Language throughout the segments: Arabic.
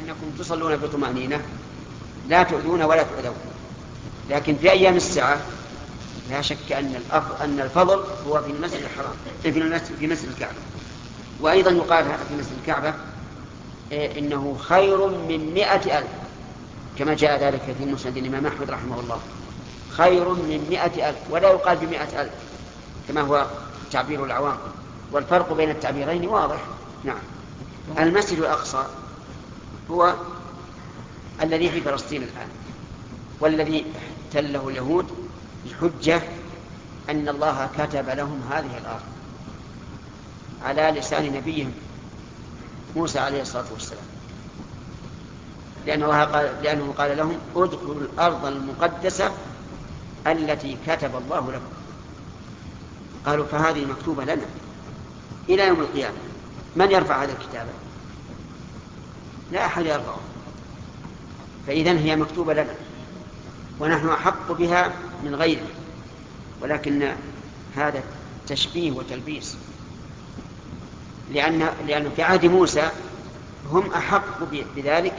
أنكم تصلون بطمأنينة لا تؤذون ولا تؤذون. لكن في أيام الساعة لا شك أن الفضل هو في المسجد الحرام، في مسجد الكعبة. وأيضا يقال في مسجد الكعبة إنه خير من 100,000، كما جاء ذلك في مسند الإمام أحمد رحمه الله، خير من 100,000، ولا يقال ب100,000 كما هو تعبير العوام. والفرق بين التعبيرين واضح. نعم. المسجد الأقصى هو الذي في فلسطين الآن، والذي احتله اليهود بحجة أن الله كتب لهم هذه الأرض على لسان نبيهم موسى عليه الصلاة والسلام، لأنه قال لهم ادخلوا الأرض المقدسة التي كتب الله لكم. قالوا فهذه مكتوبة لنا إلى يوم القيامة، من يرفع هذا الكتاب؟ لا أحد يرفعه. فإذن هي مكتوبة لنا ونحن أحق بها من غيره، ولكن هذا تشبيه وتلبيس، لأنه في عهد موسى هم أحق بذلك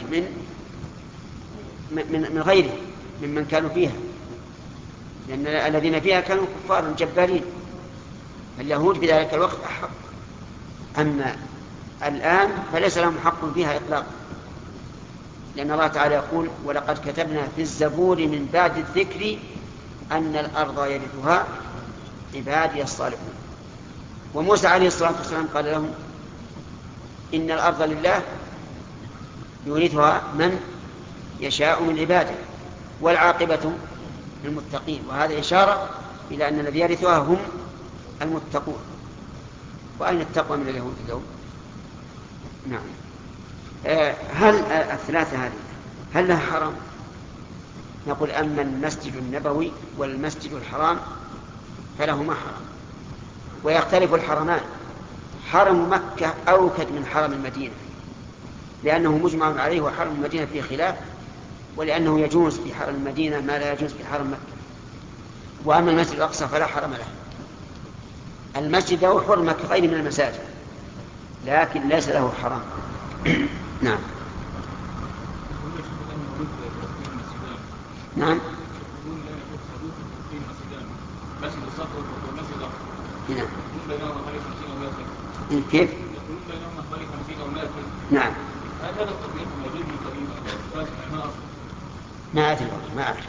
من غيره ممن كانوا فيها، لأن الذين فيها كانوا كفار جبارين، اليهود في ذلك الوقت أحق. أما الآن فليس لهم حق فيها إطلاقا، لأن الله تعالى يقول ولقد كتبنا في الزبور من بعد الذكر أن الأرض يرثها عبادي الصالحون. وموسى عليه الصلاة والسلام قال لهم إن الأرض لله يورثها من يشاء من عباده والعاقبة للمتقين، وهذا إشارة إلى أن الذي يرثها هم المتقون. وأين التقوى من اليهود اليوم؟ نعم. هل الثلاثة هذه هل لها حرام؟ نقول أما المسجد النبوي والمسجد الحرام فلهما حرام، ويختلف الحرمان. حرم مكة أوكد من حرم المدينة لأنه مجمع عليه، وحرم المدينة فيه خلاف، ولأنه يجوز في حرم المدينة ما لا يجوز في حرم مكة. وأما المسجد الأقصى فلا حرم له. المسجد له حرمة كغيره من المساجد لكن ليس له حرام. نعم. نعم. كيف؟ نعم. ما أدري ما أعرف.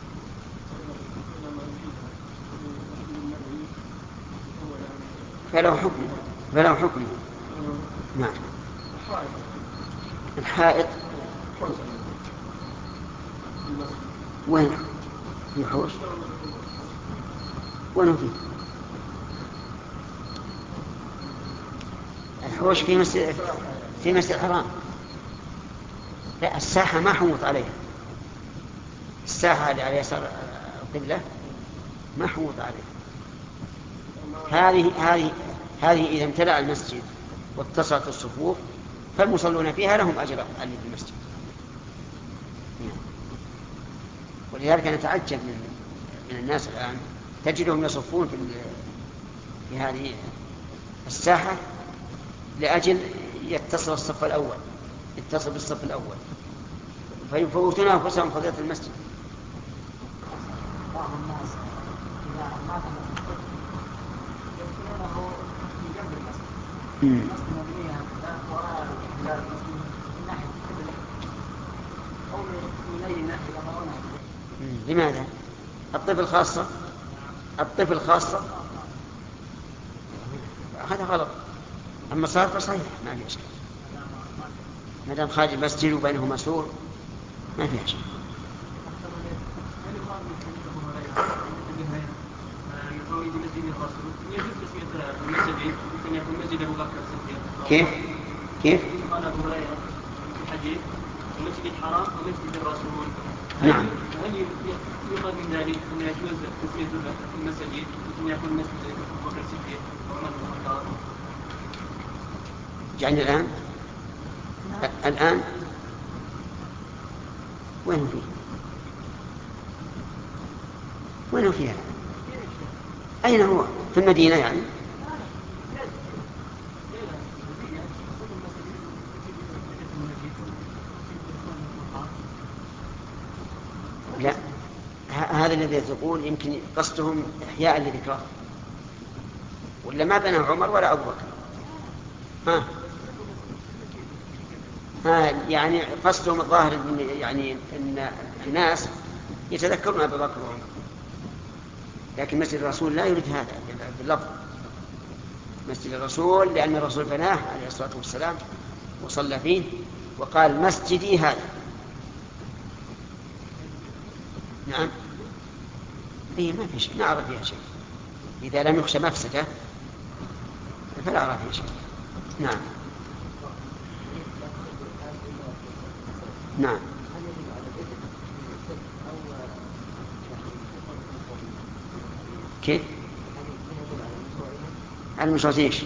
فله حكم. نعم. الحائط وين؟ في حوش؟ وين فيه؟ الحوش في مسجد الحرام. لا، الساحة ما حوط عليها، الساحة اللي على يسار القبلة ما حوط عليها. هذه إذا امتلأ المسجد واتصلت الصفوف فالمصلون فيها لهم أجر علي في المسجد. ولذلك نتعجب من الناس الآن، تجدهم يصفون في هذه الساحة لأجل يتصل بالصف الأول فيفوتون أنفسهم فضيلة المسجد. بعض الناس إذا مات المسجد يدخلونه في جنب المسجد، المسجد مبنية وراء جدار المسجد من ناحية القبلة أو من أي ناحية يضعونها. لماذا؟ الطفل خاصة هذا غلط. أما صار فصحيح ما في أشكال، ما دام خارج المسجد وبينهما سور ما في أشكال. كيف؟ قال أبو هريرة في الحديث المسجد الحرام ومسجد الرسول. نعم. هل يقال من ذلك أن يجوز تسمية المسجد أن يكون مسجد أبو بكر الصديق وعمر بن الخطاب؟ يعني الآن وين فيها؟ أين هو؟ في المدينة يعني؟ الذي تقول يمكن قصدهم إحياء لذكره، ولا ما بناه عمر ولا أبو بكر. يعني قصدهم الظاهر يعني أن الناس يتذكرون أبو بكر وعمر، لكن مسجد الرسول لا يريد هذا باللفظ. مسجد الرسول لأن الرسول بناه عليه الصلاة والسلام وصلى فيه وقال مسجدي هذا. نعم. ما في شيء، ما أرى فيها شيء، إذا لم يخشى مفسدة فلا أرى فيها شيء. نعم. نعم. كيف؟ المشركين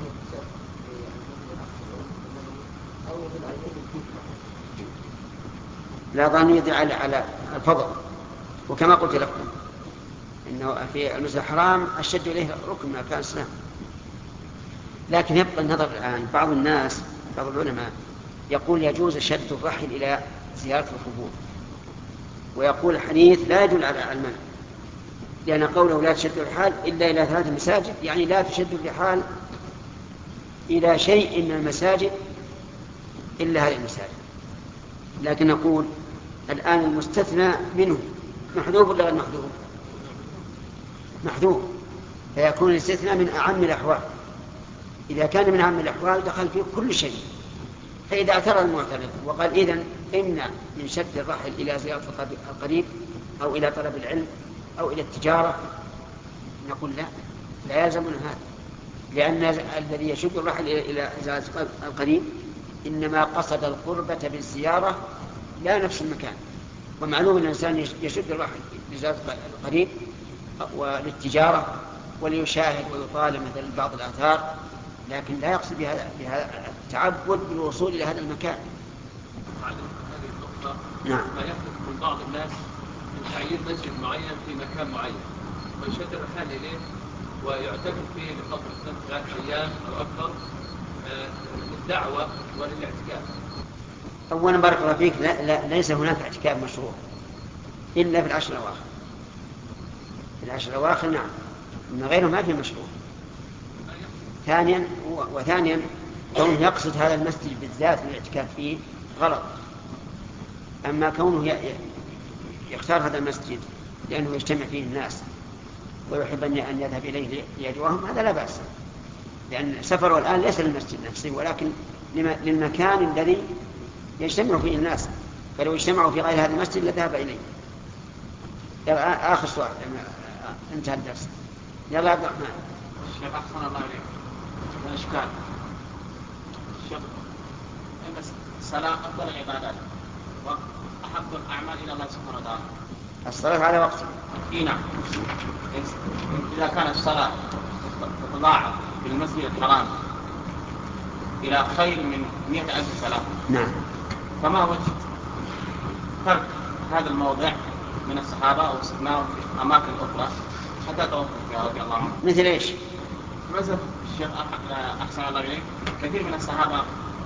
لا ظن يدل على الفضل، وكما قلت لكم إنه في المسجد الحرام أشد إليه ركن من أركان الإسلام. لكن يبقى النظر الآن، بعض الناس بعض العلماء يقول يجوز شد الرحل إلى زيارة القبور، ويقول الحديث لا يدل على المنع، لأن قوله لا تشد الرحال إلا إلى 3 مساجد، يعني لا تشد الرحال إلى شيء من المساجد إلا هذه المساجد. لكن نقول الآن المستثنى منه محذوف ولا غير محذوف؟ محذوف، فيكون الاستثناء من أعم الأحوال. إذا كان من أعم الأحوال دخل فيه كل شيء. فإذا اعترض المعترض وقال إذن إمنع من شد الرحل إلى زيارة القريب أو إلى طلب العلم أو إلى التجارة، نقول لا يلزمنا هذا، لأن الذي يشد الرحل إلى زيارة القريب إنما قصد القربة بالزيارة لا نفس المكان. ومعلوم أن الإنسان يشد الرحل لزيارة القريب وللتجارة وليشاهد ويطالب مثل بعض الآثار، لكن لا يقصد بهذا التعبد بالوصول إلى هذا المكان. نعم. ما يحدث من بعض الناس من تعيين مسجد معين في مكان معين ويشد الرحال إليه ويعتكف فيه لفترة 3 أيام أو أكثر للدعوة وللاعتكاف. أولا بارك الله فيك، ليس هناك اعتكاف مشروع إلا في العشر الأواخر. في العشر الأواخر نعم، من غيره ما في مشروع. ثانيا كونه يقصد هذا المسجد بالذات للاعتكاف فيه غلط. أما كونه يختار هذا المسجد لأنه يجتمع فيه الناس ويحب أن يذهب إليه ليدعوهم، هذا لا بأس، لأن سفره الآن ليس للمسجد نفسه ولكن للمكان الذي يجتمع فيه الناس، فلو اجتمعوا في غير هذا المسجد لذهب إليه. آخر سؤال انتهى الدرس. يلا عبد الرحمن. الشيخ أحسن الله عليك. الإشكال الشيخ إن الصلاة أفضل العبادات وأحب الأعمال إلى الله سبحانه وتعالى. الصلاة على وقتها. نعم. إذا كانت الصلاة تتضاعف في المسجد الحرام إلى خير من 100,000 صلاة. نعم. فما وجه ترك هذا الموضع من الصحابة أو استثناء في أماكن أخرى حتى توقف يا رضي الله عنه؟ مثل إيش؟ مثل الشيخ أحسن الله إليك، كثير من الصحابة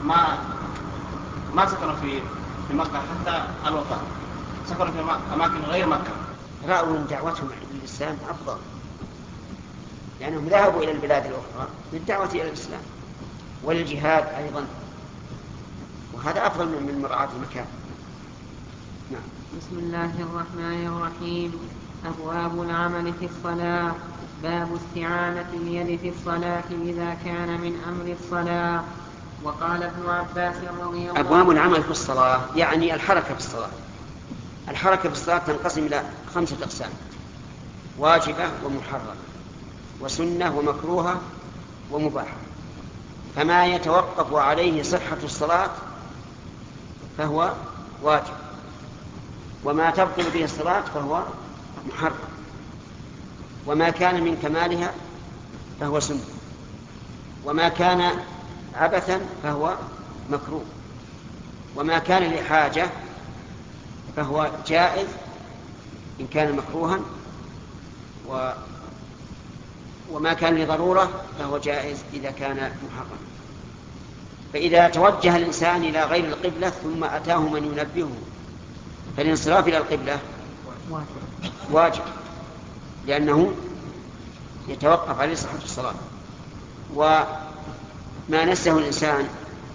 ما سكنوا في مكة حتى الوفاة، سكنوا في أماكن غير مكة. رأوا أن دعوتهم للإسلام أفضل، لأنهم ذهبوا إلى البلاد الأخرى للدعوة إلى الإسلام والجهاد أيضا، وهذا أفضل من مراعاة المكان. نعم. بسم الله الرحمن الرحيم. أبواب العمل في الصلاة. باب استعانة اليد في الصلاة إذا كان من أمر الصلاة. وقال ابن عباس رضي الله عنه: أبواب العمل في الصلاة يعني الحركة في الصلاة. الحركة في الصلاة تنقسم إلى 5 أقسام: واجبة ومحرمة وسنة ومكروهة ومباحة. فما يتوقف عليه صحة الصلاة فهو واجب، وما تبطل به الصلاة فهو محرم، وما كان من كمالها فهو سنة، وما كان عبثا فهو مكروه، وما كان لحاجة فهو جائز إن كان مكروها، وما كان لضرورة فهو جائز إذا كان محرما. فإذا توجه الإنسان إلى غير القبلة ثم أتاه من ينبهه فالانصراف إلى القبلة واجب، لأنه يتوقف عليه صحة الصلاة. وما نسه الإنسان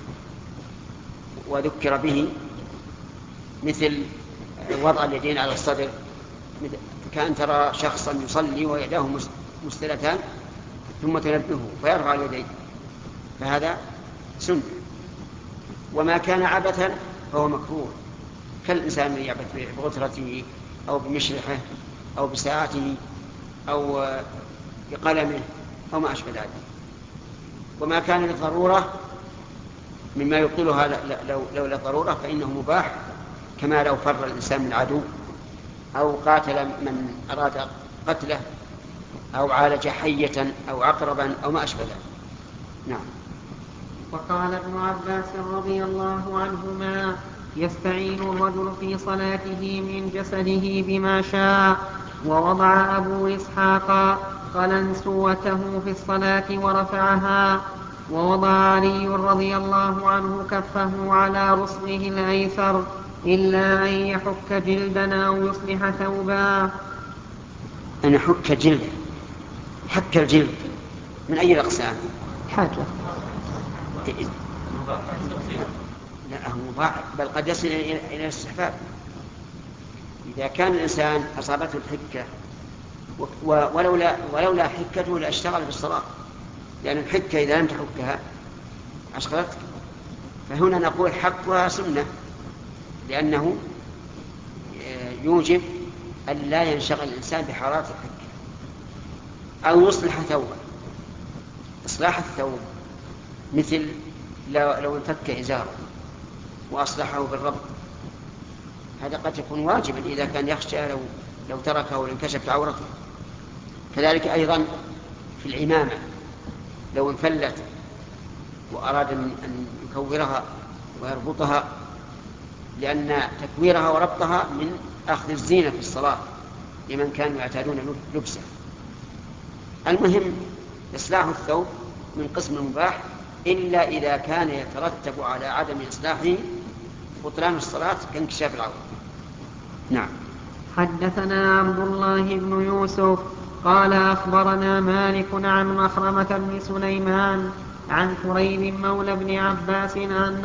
وذكر به مثل وضع اليدين على الصدر، كأن ترى شخصا يصلي ويداه مستلتان ثم تنبهه فيرفع اليدين، فهذا سنة. وما كان عبثا فهو مكروه، كالإنسان من يعبث بغترته أو بمشرحه أو بساعته أو بقلمه أو ما أشبه ذلك. وما كان للضرورة مما يبطلها لولا ضرورة فإنه مباح، كما لو فر الإنسان من عدو أو قاتل من أراد قتله أو عالج حية أو عقربا أو ما أشبه ذلك. نعم. وقال ابن عباس رضي الله عنهما: يستعين الرجل في صلاته من جسده بما شاء. ووضع أبو إسحاق قلنسوته في الصلاة ورفعها. ووضع علي رضي الله عنه كفه على رسغه الأيسر إلا أن يحك جلدا أو يصلح ثوبا. أن حك جلد، حك الجلد من أي الأقسام؟ حاجة لا هو مباح، بل قد يصل إلى الاستحباب إذا كان الإنسان أصابته الحكة ولولا حكته لاشتغل بالصلاة، لأن الحكة إذا لم تحكها أشغلتك. فهنا نقول حكها سنة، لأنه يوجب أن لا ينشغل الإنسان بحرارة الحكة. أو يصلح ثوبا، إصلاح الثوب مثل لو انفك إزاره وأصلحه بالربط، هذا قد يكون واجبا إذا كان يخشى لو تركه لانكشفت عورته. كذلك أيضا في العمامة لو انفلت وأراد أن يكورها ويربطها، لأن تكويرها وربطها من أخذ الزينة في الصلاة لمن كانوا يعتادون لبسه. المهم إصلاح الثوب من قسم المباح، إلا إذا كان يترتب على عدم إصلاحه بطلان الصلاة كانكشاف العورة. نعم. حدثنا عبد الله بن يوسف قال أخبرنا مالك عن مخرمة بن سليمان عن كريب مولى بن عباس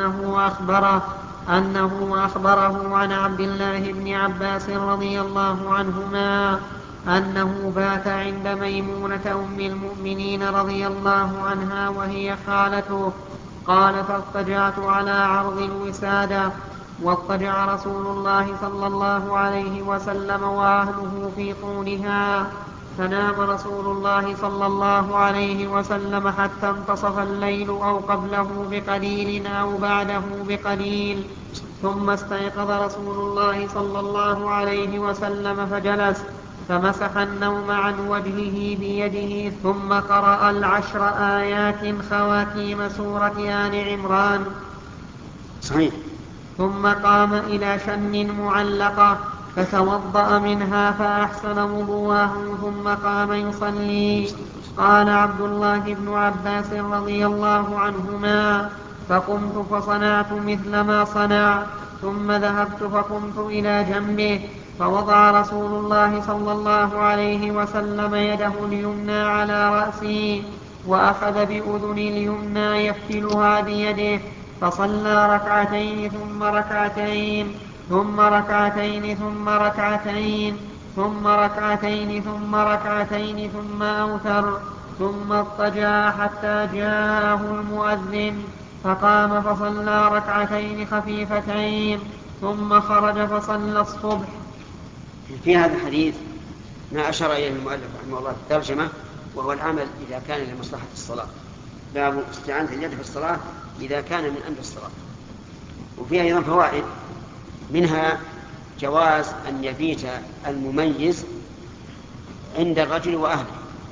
أنه أخبره عن عبد الله بن عباس رضي الله عنهما أنه بات عند ميمونة أم المؤمنين رضي الله عنها وهي خالته. قال: فاضطجعت على عرض الوسادة، واضطجع رسول الله صلى الله عليه وسلم وأهله في طولها، فنام رسول الله صلى الله عليه وسلم حتى انتصف الليل أو قبله بقليل أو بعده بقليل، ثم استيقظ رسول الله صلى الله عليه وسلم فجلس فمسح النوم عن وجهه بيده، ثم قرأ 10 آيات خواتيم سورة آل عمران. صحيح. ثم قام إلى شن معلقة فتوضأ منها فأحسن وضوءه ثم قام يصلي. قال عبد الله بن عباس رضي الله عنهما: فقمت فصنعت مثل ما صنع، ثم ذهبت فقمت إلى جنبه فوضع رسول الله صلى الله عليه وسلم يده اليمنى على رأسي وأخذ بأذن اليمنى يفتلها بيده، فصلى ركعتين ثم ركعتين ثم ركعتين ثم ركعتين ثم ركعتين ثم ركعتين ثم أوتر، ثم اضطجع حتى جاءه المؤذن فقام فصلى ركعتين خفيفتين ثم خرج فصلى الصبح. في هذا الحديث ما أشار إليه المؤلف رحمه الله في الترجمة، وهو العمل إذا كان لمصلحة الصلاة، باب استعانة اليد في الصلاة إذا كان من أمر الصلاة. وفيها أيضا فوائد، منها جواز أن يبيت المميز عند الرجل وأهله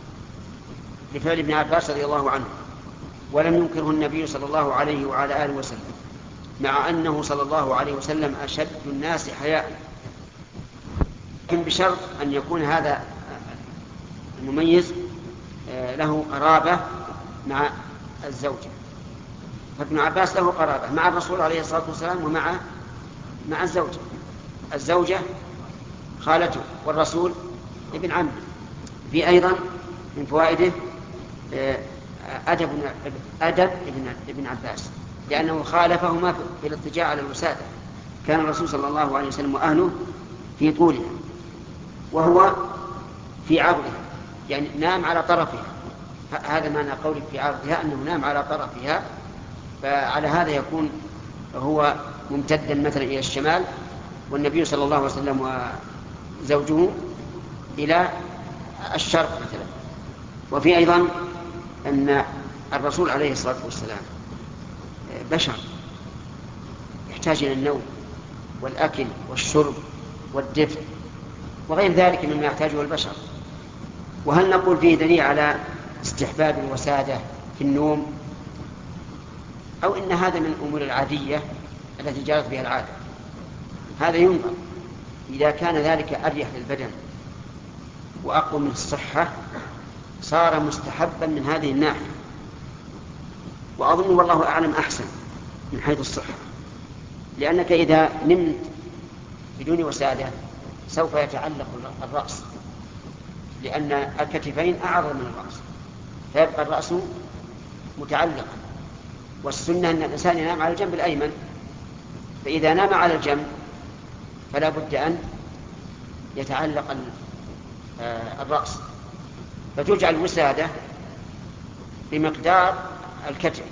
لفعل ابن عباس رضي الله عنه، ولم ينكره النبي صلى الله عليه وعلى آله وسلم، مع أنه صلى الله عليه وسلم أشد الناس حياء، لكن بشرط أن يكون هذا المميز له قرابة مع الزوجة. فابن عباس له قرابة مع الرسول عليه الصلاة والسلام ومع الزوجة. الزوجة خالته، والرسول ابن عمه. في أيضا من فوائده أدب ابن عباس، لأنه خالفهما في الاضطجاع على الوسادة. كان الرسول صلى الله عليه وسلم وأهله في طولها وهو في عرضها، يعني نام على طرفها. هذا معنى قولك في عرضها، أنه نام على طرفها، فعلى هذا يكون هو ممتدا مثلا إلى الشمال، والنبي صلى الله عليه وسلم وزوجه إلى الشرق مثلا. وفي أيضا أن الرسول عليه الصلاة والسلام بشر يحتاج إلى النوم والأكل والشرب والدفء وغير ذلك مما يحتاجه البشر. وهل نقول فيه دليل على استحباب الوسادة في النوم، أو إن هذا من الأمور العادية التي جرت بها العادة؟ هذا ينظر. إذا كان ذلك أريح للبدن وأقوى من الصحة صار مستحبا من هذه الناحية، وأظن والله أعلم أحسن من حيث الصحة، لأنك إذا نمت بدون وسادة سوف يتعلق الرأس، لأن الكتفين أعظم من الرأس، فيبقى الرأس متعلقا. والسنة أن الإنسان ينام على الجنب الأيمن، فإذا نام على الجنب فلا بد أن يتعلق الرأس، فتجعل الوسادة بمقدار الكتف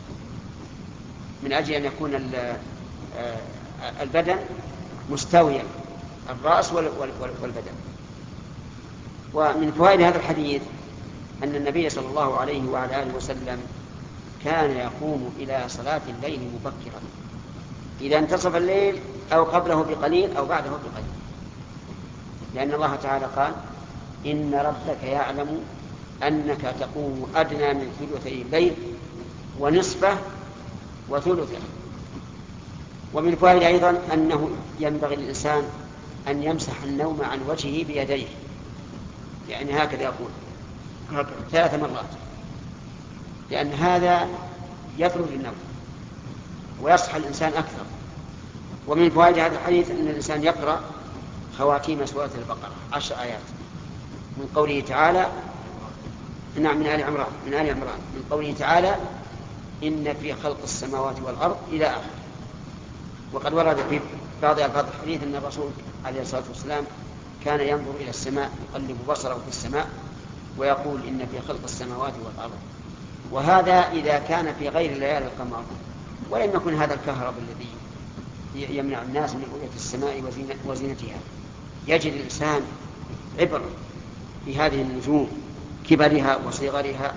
من أجل أن يكون البدن مستويا، الرأس والبدن. ومن فوائد هذا الحديث أن النبي صلى الله عليه وعلى آله وسلم كان يقوم إلى صلاة الليل مبكرا، إذا انتصف الليل أو قبله بقليل أو بعده بقليل، لأن الله تعالى قال: إن ربك يعلم أنك تقوم أدنى من ثلثي الليل ونصفه وثلثه. ومن فوائد أيضا أنه ينبغي للإنسان أن يمسح النوم عن وجهه بيديه، يعني هكذا يقول 3 مرات، لأن هذا يطرد النوم ويصحى الإنسان أكثر. ومن فوائد هذا الحديث أن الإنسان يقرأ خواتيم سورة البقرة 10 آيات من قوله تعالى، نعم، من آل عمران، من قوله تعالى: إن في خلق السماوات والأرض إلى آخر. وقد ورد في بعض ألفاظ الحديث أن الرسول عليه الصلاة والسلام كان ينظر إلى السماء، يقلب بصره في السماء ويقول: إن في خلق السماوات والأرض. وهذا إذا كان في غير ليالي القمر، ولم يكن هذا الكهرب الذي يمنع الناس من رؤية السماء وزينتها. يجد الإنسان عبر بهذه النجوم، كبرها وصغرها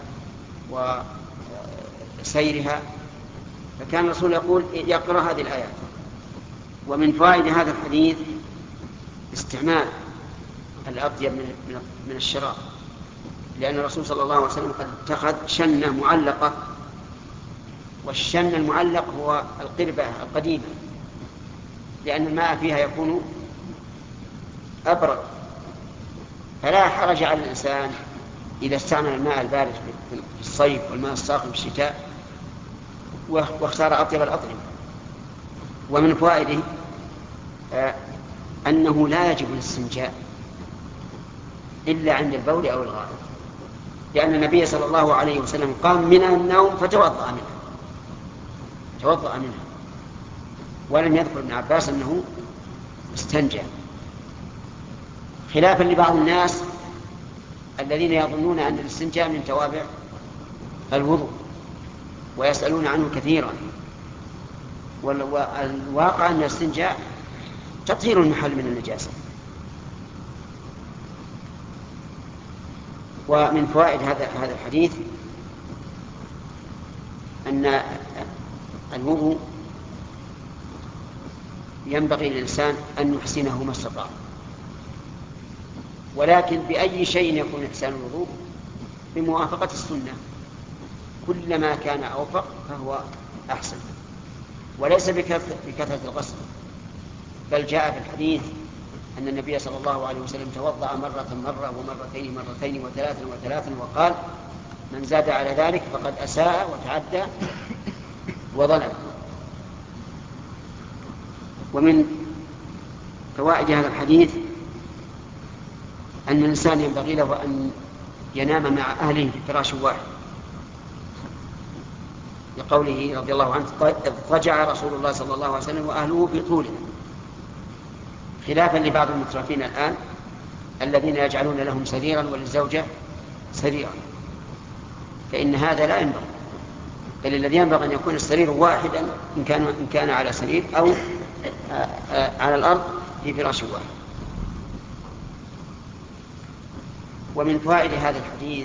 وسيرها، فكان الرسول يقرأ هذه الآيات. ومن فوائد هذا الحديث استعمال الأطيب من الشراب، لأن الرسول صلى الله عليه وسلم قد اتخذ شنة معلقة، والشن المعلق هو القربة القديمة، لأن الماء فيها يكون أبرد، فلا حرج على الإنسان إذا استعمل الماء البارد في الصيف والماء الساخن في الشتاء واختار أطيب الأطعمة. ومن فوائده أنه لا يجب الاستنجاء إلا عند البول أو الغائط، لأن النبي صلى الله عليه وسلم قام من النوم فتوضأ منها، ولم يذكر ابن عباس أنه استنجى، خلافا لبعض الناس الذين يظنون أن الاستنجاء من توابع الوضوء ويسألون عنه كثيرا. والواقع أن الاستنجاء تطهير المحل من النجاسة. ومن فوائد هذا الحديث أن الوضوء ينبغي للإنسان أن يحسنه ما استطاع، ولكن بأي شيء يكون إحسان الوضوء؟ بموافقة السنة، كلما كان أوفق فهو أحسن، وليس بكثرة الغسل. بل جاء في الحديث أن النبي صلى الله عليه وسلم توضأ مرة ومرتين وثلاثا، وقال: من زاد على ذلك فقد أساء وتعدى وظلم. ومن فوائد هذا الحديث أن الإنسان ينبغي له أن ينام مع أهله في فراش واحد، لقوله رضي الله عنه اضطجع رسول الله صلى الله عليه وسلم وأهله في طوله، خلافا لبعض المترفين الآن الذين يجعلون لهم سريرا وللزوجة سريرا، فإن هذا لا ينبغي، بل الذي ينبغي أن يكون السرير واحدا إن كان على سرير أو على الأرض في فراش واحد. ومن فوائد هذا الحديث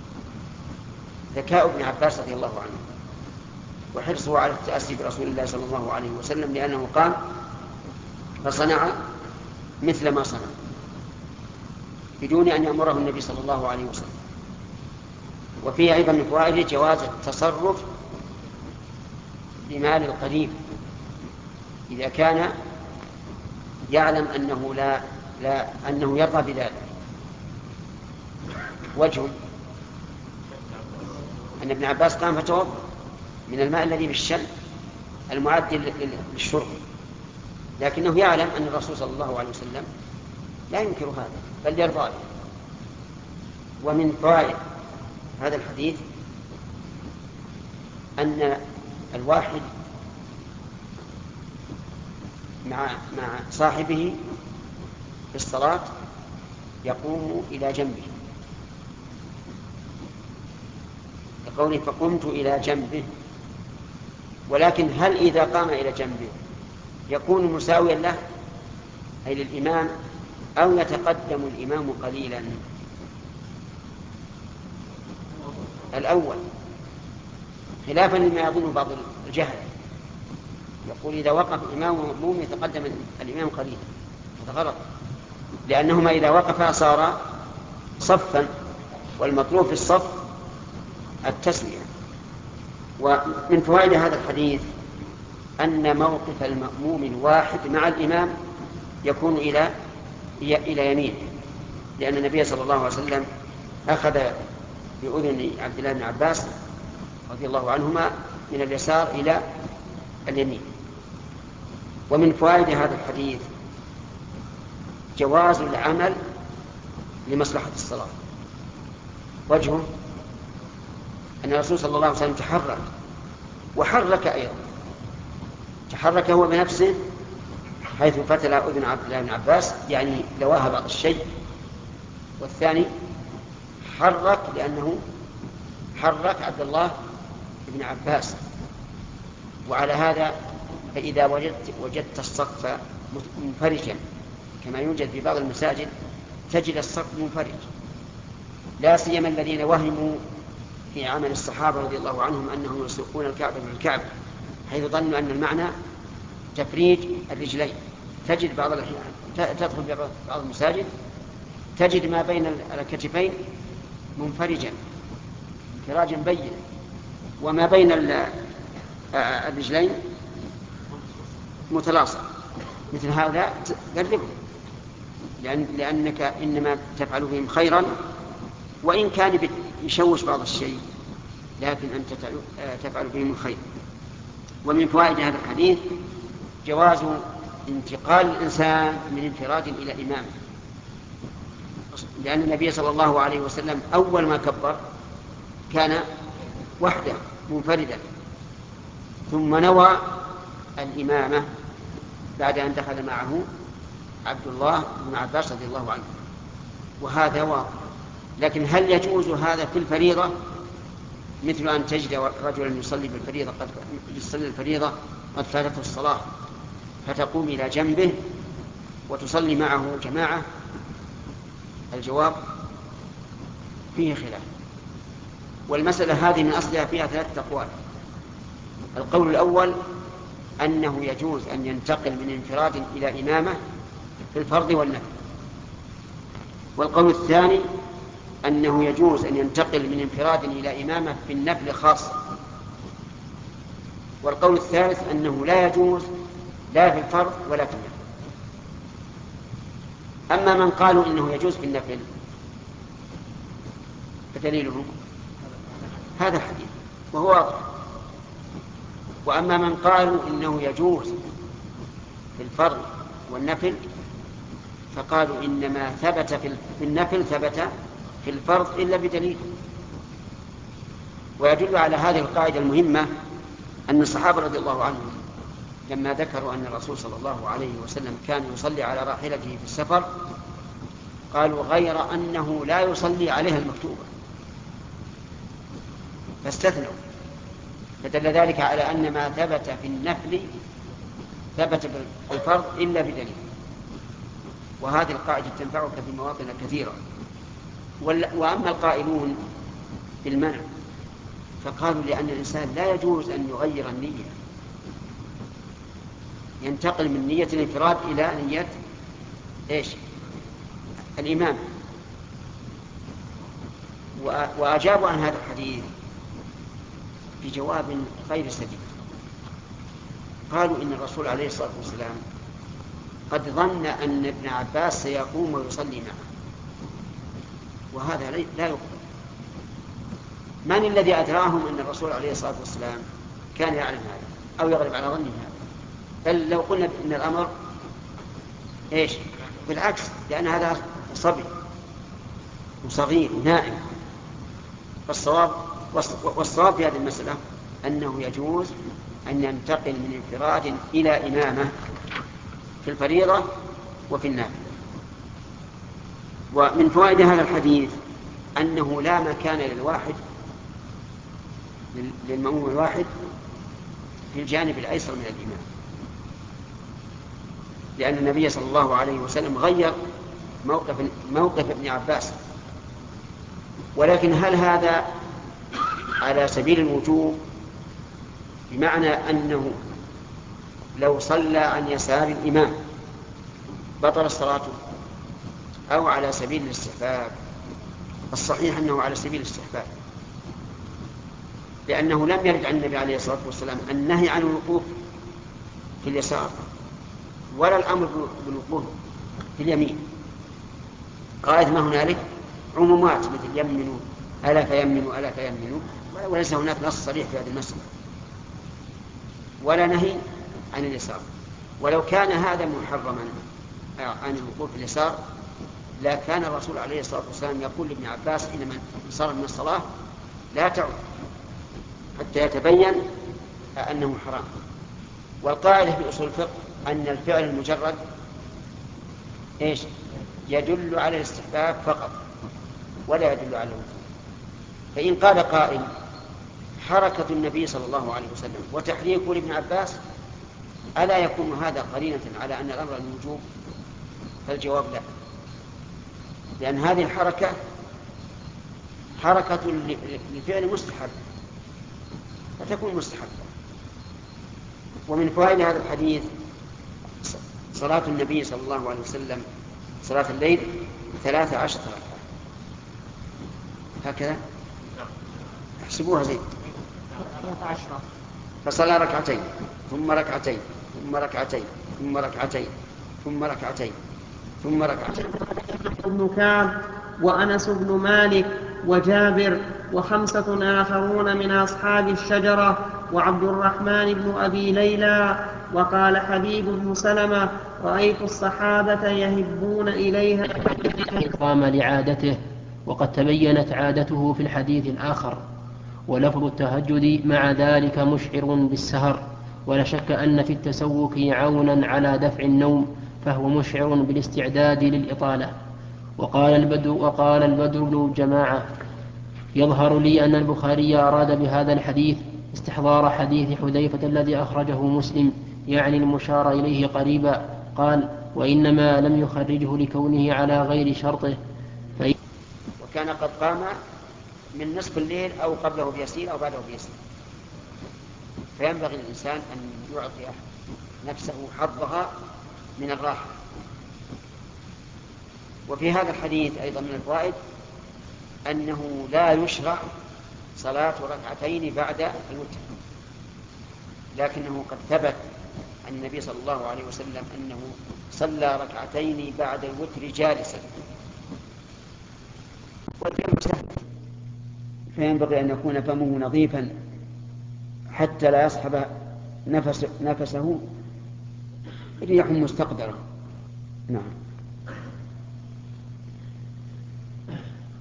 ذكاء ابن عباس رضي الله عنه وحرصه على التأسي برسول الله صلى الله عليه وسلم، لأنه قام فصنع مثل ما صنع بدون أن يأمره النبي صلى الله عليه وسلم. وفيه أيضا من فوائده جواز التصرف بمال القريب إذا كان يعلم أنه يرضى بذلك. وجه أن ابن عباس قام فتوضأ من الماء الذي بالشن المعد للشرب، لكنه يعلم أن الرسول صلى الله عليه وسلم لا ينكر هذا بل يرضى به. ومن فوائد هذا الحديث أن الواحد مع صاحبه في الصلاة يقوم إلى جنبه، لقوله فقمت إلى جنبه. ولكن هل إذا قام إلى جنبه يكون مساويا له أي للإمام أو يتقدم الإمام قليلا؟ الأول، خلافا لما يظن بعض الجهل يقول إذا وقف الإمام ومأموم يتقدم الإمام قليلا، هذا غلط، لأنهما إذا وقفا صار صفا، والمطلوب في الصف التسوية. ومن فوائد هذا الحديث أن موقف المأموم الواحد مع الإمام يكون إلى يمينه، لأن النبي صلى الله عليه وسلم أخذ بأذن عبد الله بن عباس رضي الله عنهما من اليسار إلى اليمين. ومن فوائد هذا الحديث جواز العمل لمصلحة الصلاة. وجهه أن الرسول صلى الله عليه وسلم تحرك وحرك أيضا، تحرك هو بنفسه حيث فتل أذن عبد الله بن عباس يعني لواها بعض الشيء، والثاني حرك لأنه حرك عبد الله بن عباس. وعلى هذا فإذا وجدت الصف منفرجا كما يوجد في بعض المساجد تجد الصف منفرج، لا سيما الذين وهموا في عمل الصحابة رضي الله عنهم أنهم يسوقون الكعبة بالكعبة، حيث ظنوا أن المعنى تفريج الرجلين. تجد بعض الأحيان تدخل في بعض المساجد تجد ما بين الكتفين منفرجا انفراجا بينا، وما بين الرجلين متلاصق، مثل هذا قربه، لأنك إنما تفعل بهم خيرا وإن كان يشوش بعض الشيء، لكن أنت تفعل بهم الخير. ومن فوائد هذا الحديث جواز انتقال الإنسان من انفراد إلى إمام، لأن النبي صلى الله عليه وسلم أول ما كبر كان وحده منفردا، ثم نوى الإمامة بعد أن دخل معه عبد الله بن عباس رضي الله عنه، وهذا واضح. لكن هل يجوز هذا في الفريضة؟ مثل أن تجد رجلا يصلي الفريضة قد فاتته الصلاة فتقوم إلى جنبه وتصلي معه جماعة؟ الجواب فيه خلاف، والمسألة هذه من أصلها فيها 3 أقوال. القول الأول أنه يجوز أن ينتقل من انفراد إلى إمامة في الفرض والنفل، والقول الثاني أنه يجوز أن ينتقل من انفراد إلى إمامة في النفل خاصة، والقول الثالث أنه لا يجوز لا في الفرض ولا في النفل. أما من قالوا إنه يجوز في النفل فدليلهم هذا الحديث وهو واضح، وأما من قالوا إنه يجوز في الفرض والنفل فقالوا إنما ثبت في النفل ثبت في الفرض إلا بدليل. ويدل على هذه القاعدة المهمة أن الصحابة رضي الله عنهم لما ذكروا أن الرسول صلى الله عليه وسلم كان يصلي على راحلته في السفر قالوا غير أنه لا يصلي عليها المكتوبة، فاستثنوا، فدل ذلك على أن ما ثبت في النفل ثبت في الفرض إلا بدليل. وهذه القاعدة تنفعك في مواطن كثيرة. وأما القائلون بالمنع فقالوا لأن الإنسان لا يجوز أن يغير النية، ينتقل من نية الانفراد إلى نية الإمام. وأجابوا عن هذا الحديث بجواب غير سديد. قالوا إن الرسول عليه الصلاة والسلام قد ظن أن ابن عباس سيقوم ويصلي معه، وهذا لا يقبل. من الذي أدراهم أن الرسول عليه الصلاة والسلام كان يعلم هذا أو يغلب على ظنه هذا؟ بل لو قلنا إن الأمر بالعكس، لأن هذا صبي وصغير نائم. والصواب في هذه المسألة أنه يجوز أن ينتقل من انفراد إلى إمامة في الفريضة وفي النافلة. ومن فوائد هذا الحديث أنه لا مكان للمأموم الواحد في الجانب الأيسر من الإمام، لأن النبي صلى الله عليه وسلم غير موقف ابن عباس. ولكن هل هذا على سبيل الوجوب بمعنى أنه لو صلى عن يسار الإمام بطل صلاته، أو على سبيل الاستحباب؟ الصحيح أنه على سبيل الاستحباب، لأنه لم يرد عن النبي عليه الصلاة والسلام النهي عن الوقوف في اليسار ولا الأمر بالوقوف في اليمين. قائد ما هنالك عمومات مثل يمنوا ألا فيمنوا ألا فيمنوا، وليس هناك نص صريح في هذه المسألة ولا نهي عن اليسار. ولو كان هذا محرما عن الوقوف في اليسار لا كان الرسول عليه الصلاة والسلام يقول لابن عباس حينما انصرف من الصلاة لا تعد حتى يتبين أنه حرام. والقاعدة في أصول الفقه أن الفعل المجرد يدل على الاستحباب فقط ولا يدل على الوجوب. فإن قال قائل حركة النبي صلى الله عليه وسلم وتحريكه لابن عباس ألا يكون هذا قرينة على أن الأمر الوجوب؟ فالجواب لا، لأن هذه الحركة حركة لفعل مستحب فتكون مستحبة. ومن فوائد هذا الحديث صلاة النبي صلى الله عليه وسلم صلاة الليل 13 ركعة، هكذا احسبوها زين. 13 فصلى ركعتين ثم ركعتين ثم ركعتين ثم ركعتين ثم ركعتين ثم ركعتين. ابن كعب وأنس بن مالك وجابر وخمسة آخرون من أصحاب الشجرة وعبد الرحمن بن أبي ليلى. وقال حبيب بن سلمة رأيت الصحابة يهبون إليها قام لعادته، وقد تبينت عادته في الحديث الآخر. ولفظ التهجد مع ذلك مشعر بالسهر، ولا شك أن في التسوك عونا على دفع النوم، فهو مشعر بالاستعداد للإطالة. وقال البدر بن جماعة يظهر لي أن البخاري أراد بهذا الحديث استحضار حديث حذيفة الذي أخرجه مسلم، يعني المشار إليه قريبا. قال وإنما لم يخرجه لكونه على غير شرطه. وكان قد قام من نصف الليل أو قبله بيسير أو بعده بيسير، فينبغي للإنسان أن يعطي نفسه حظها من الراحة. وفي هذا الحديث أيضا من الفوائد أنه لا يشرع صلاة ركعتين بعد الوتر، لكنه قد ثبت عن النبي صلى الله عليه وسلم أنه صلى ركعتين بعد الوتر جالسا، والجلوس سهل، فينبغي أن يكون فمه نظيفا حتى لا يصحب نفسه ريح مستقدرة. نعم.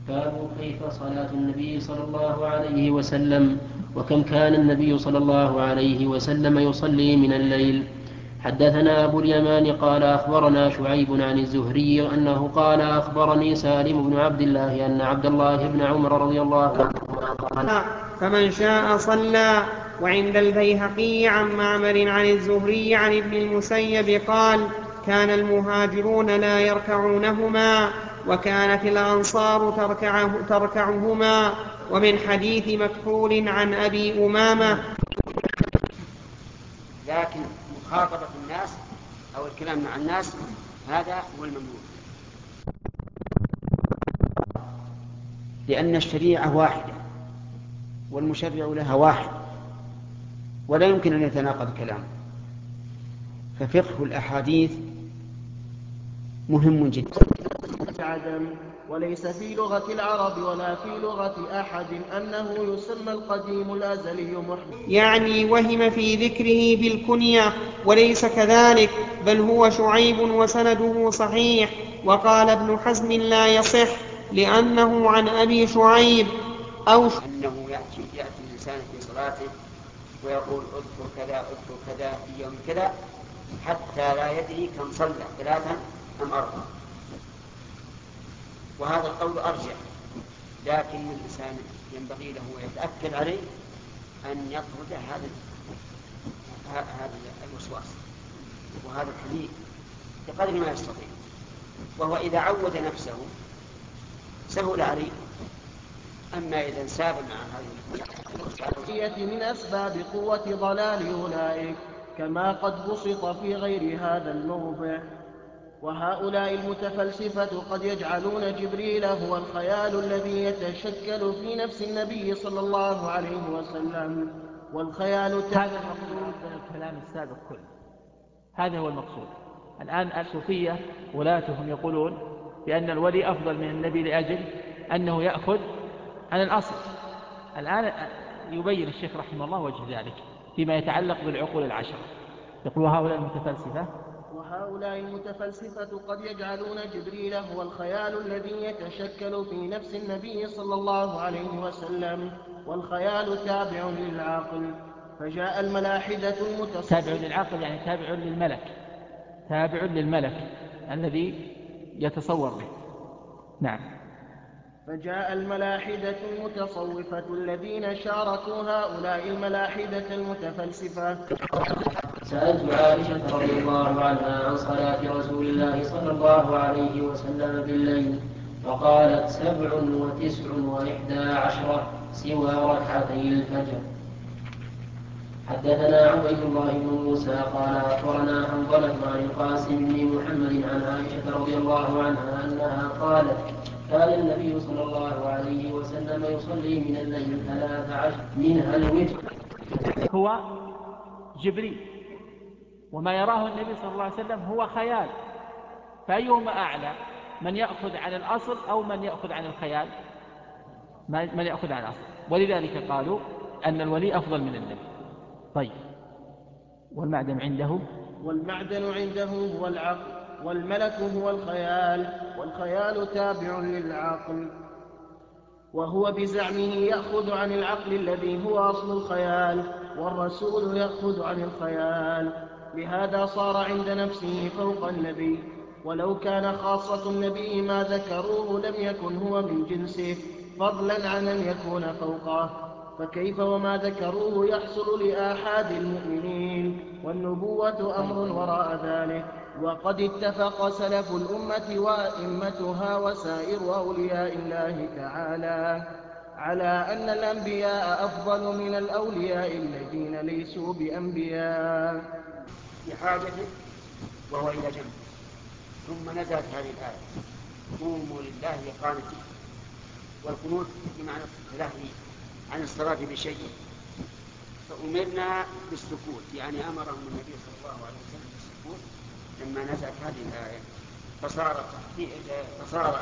باب كيف صلاة النبي صلى الله عليه وسلم وكم كان النبي صلى الله عليه وسلم يصلي من الليل. حدثنا أبو اليمان قال أخبرنا شعيب عن الزهري أنه قال أخبرني سالم بن عبد الله أن عبد الله بن عمر رضي الله عنهما قال فمن شاء صلى. وعند البيهقي عن معمر عن الزهري عن ابن المسيب قال كان المهاجرون لا يركعونهما وكانت الأنصار تركعهما. ومن حديث مكحول عن أبي أمامة. لكن مخاطبة الناس أو الكلام مع الناس هذا هو الممنوع، لأن الشريعة واحدة والمشرع لها واحد ولا يمكن أن يتناقض كلامه. ففقه الأحاديث مهم جدا. وليس في لغة العرب ولا في لغة أحد أنه يسمى القديم الأزلي محدث، يعني وهم في ذكره بالكنية، وليس كذلك، بل هو شعيب وسنده صحيح. وقال ابن حزم لا يصح لأنه عن أبي شعيب أو أنه يأتي الإنسان في صلاته ويقول اذكر كذا اذكر كذا في يوم كذا حتى لا يدري كم صلى 3 أم 4، وهذا القول أرجح. لكن الإنسان ينبغي له ويتأكد عليه أن يطرد هذا الوسواس وهذا الحديث بقدر ما يستطيع، وهو إذا عود نفسه سهل عليه. أما إذا انساب مع هذه من أسباب قوة ضلال أولئك كما قد بسط في غير هذا الموضع. وهؤلاء المتفلسفة قد يجعلون جبريل هو الخيال الذي يتشكل في نفس النبي صلى الله عليه وسلم، والخيال هذا المقصود من الكلام السابق كله، هذا هو المقصود. الآن الصوفية ولاتهم يقولون بأن الولي أفضل من النبي لأجل أنه يأخذ عن الأصل. الآن يبين الشيخ رحمه الله وجه ذلك فيما يتعلق بالعقول العشرة. يقول وهؤلاء المتفلسفة قد يجعلون جبريل هو الخيال الذي يتشكل في نفس النبي صلى الله عليه وسلم، والخيال تابع للعقل. فجاء الملاحدة تابع للعقل يعني تابع للملك الذي يتصور به. نعم. فجاء الملاحدة المتصوفة الذين شاركوا هؤلاء الملاحدة المتفلسفة. سألت عائشة رضي الله عنها عن صلاة رسول الله صلى الله عليه وسلم بالليل فقالت 97 سوى ركعتي الفجر. حدثنا عبيد الله بن موسى قال أخبرنا حنظلة عن القاسم بن محمد عن عائشة رضي الله عنها أنها قالت كان النبي صلى الله عليه وسلم يصلي من الليل 13 منها الوتر. هو جبريل، وما يراه النبي صلى الله عليه وسلم هو خيال، فأيهما أعلى، من يأخذ عن الأصل أو من يأخذ عن الخيال؟ من يأخذ عن الأصل، ولذلك قالوا أن الولي أفضل من النبي. طيب، والمعدن عنده هو العقل، والملك هو الخيال، والخيال تابع للعقل. وهو بزعمه يأخذ عن العقل الذي هو أصل الخيال، والرسول يأخذ عن الخيال، لهذا صار عند نفسه فوق النبي. ولو كان خاصة النبي ما ذكروه لم يكن هو من جنسه، فضلا عن أن يكون فوقه. فكيف وما ذكروه يحصل لآحاد المؤمنين، والنبوة أمر وراء ذلك. وقد اتفق سلف الأمة وأئمتها وسائر أولياء الله تعالى على أن الأنبياء أفضل من الأولياء الذين ليسوا بأنبياء. بحاجته وهو إلى جنبه. ثم نزلت هذه الآية قوموا لله قانتين، والقنوت بمعنى التلهي عن الصلاة بشيء، فأمرنا بالسكوت، يعني أمرهم النبي صلى الله عليه وسلم بالسكوت لما نزلت هذه الآية، فصار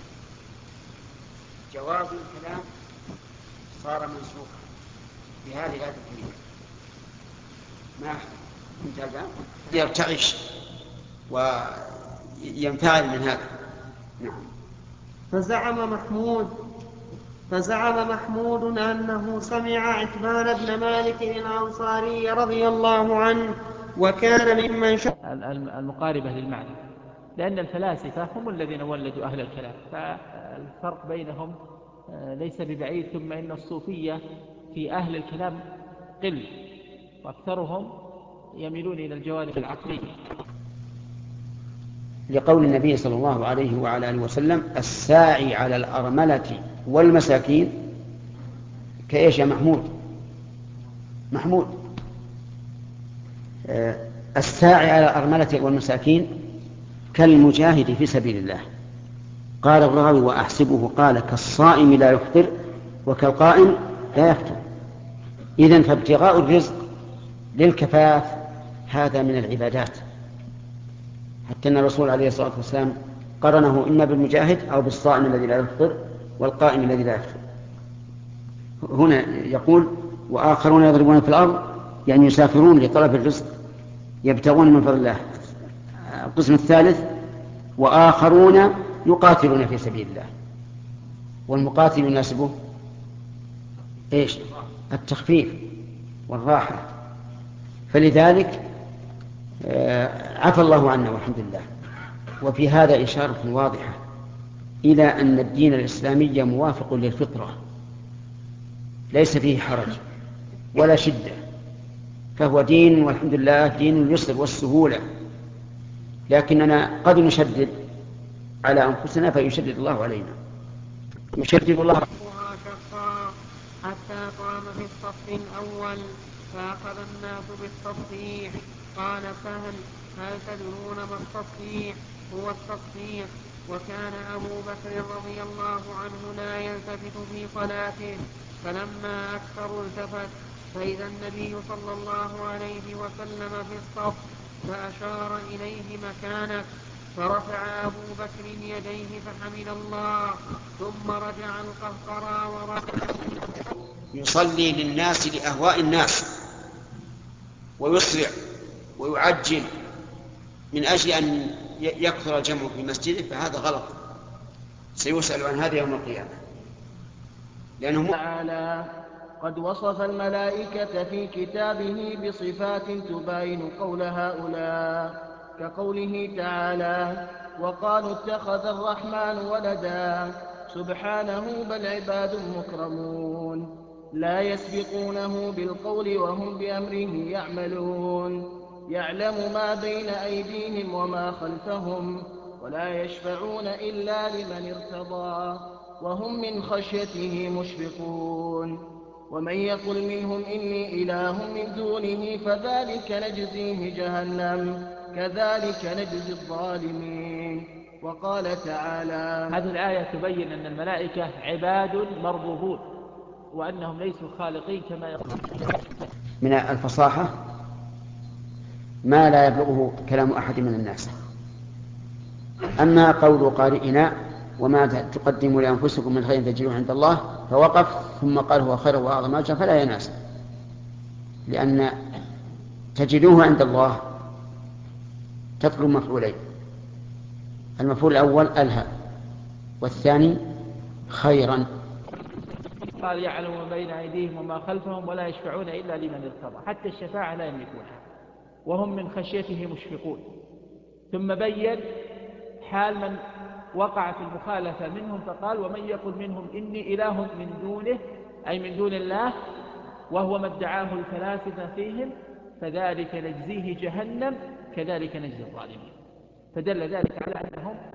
جواز الكلام صار منسوخا بهذه الآية الكريمة. ما انتهى يرتعش وينفعل من هذا. نعم. فزعم محمود أنه سمع عتبان بن مالك الأنصاري رضي الله عنه وكان ممن المقاربة للمعنى، لأن الفلاسفة هم الذين ولدوا أهل الكلام، فالفرق بينهم ليس ببعيد. ثم إن الصوفية في أهل الكلام قل، وأكثرهم يميلون إلى الجوانب العقلية، لقول النبي صلى الله عليه وعلى آله وسلم: الساعي على الأرملة والمساكين كإيش يا محمود الساعي على الأرملة والمساكين كالمجاهد في سبيل الله. قال الراوي: وأحسبه قال كالصائم لا يفطر وكالقائم لا يفطر. إذن فابتغاء الرزق للكفاف هذا من العبادات، حتى أن الرسول عليه الصلاة والسلام قرنه إما بالمجاهد أو بالصائم الذي لا يفطر والقائم الذي لا يفطر. هنا يقول: وآخرون يضربون في الأرض، يعني يسافرون لطلب الرزق يبتغون من فضل الله. القسم الثالث: وآخرون يقاتلون في سبيل الله. والمقاتل يناسبه إيش؟ التخفيف والراحة. فلذلك عفى الله عنا والحمد لله. وفي هذا إشارة واضحة إلى أن الدين الإسلامي موافق للفطرة، ليس فيه حرج ولا شدة، فهو دين والحمد لله دين اليسر والسهولة. لكننا قد نشدد على أنفسنا فيشدد الله علينا، يشدد الله. حتى قام في الصف الأول فأخذ الناس بالتصفيح. قال سهل: هل تدرون ما التصفيح؟ هو التصفيح. وكان أبو بكر رضي الله عنه لا يلتفت في صلاته، فلما أكثر التفت فإذا النبي صلى الله عليه وسلم في الصف فأشار إليه مكانك، فرفع أبو بكر يديه فحمد الله، ثم رجع القهقرى ورفع يصلي للناس لأهواء الناس ويسرع ويعجل من أجل أن يكثر الجمع في مسجده، فهذا غلط، سيسأل عن هذا يوم القيامة. لأنه تعالى قد وصف الملائكة في كتابه بصفات تباين قول هؤلاء، كقوله تعالى: وقالوا اتخذ الرحمن ولدا. سبحانه، بل عباد مكرمون لا يسبقونه بالقول وهم بأمره يعملون. يعلم ما بين أيديهم وما خلفهم، ولا يشفعون إلا لمن ارتضى، وهم من خشيته مشفقون. ومن يقل منهم إني إله من دونه فذلك نجزيه جهنم، كذلك نجزي الظالمين. وقال تعالى: هذه الآية تبين أن الملائكة عباد مربوبون، وأنهم ليسوا خالقين كما يقول. من الفصاحة ما لا يبلغه كلام أحد من الناس. أما قول قارئنا: وما تقدموا لأنفسكم من خير تجدوه عند الله، فوقف ثم قال هو خير وأعظم أجرا، فلا يناسب، لأن تجدوه عند الله تطلب مفعولين: المفعول الأول ألها، والثاني خيرا. قال: يعلم ما بين أيديهم وما خلفهم ولا يشفعون إلا لمن ارتضى، حتى الشفاعة لا يملكونها، وهم من خشيته مشفقون. ثم بين حال من وقع في المخالفة منهم فقال: ومن يقل منهم إني إله من دونه، أي من دون الله، وهو ما ادعاه الفلاسفة فيهم، فذلك نجزيه جهنم، كذلك نجزي الظالمين. فدل ذلك على أنهم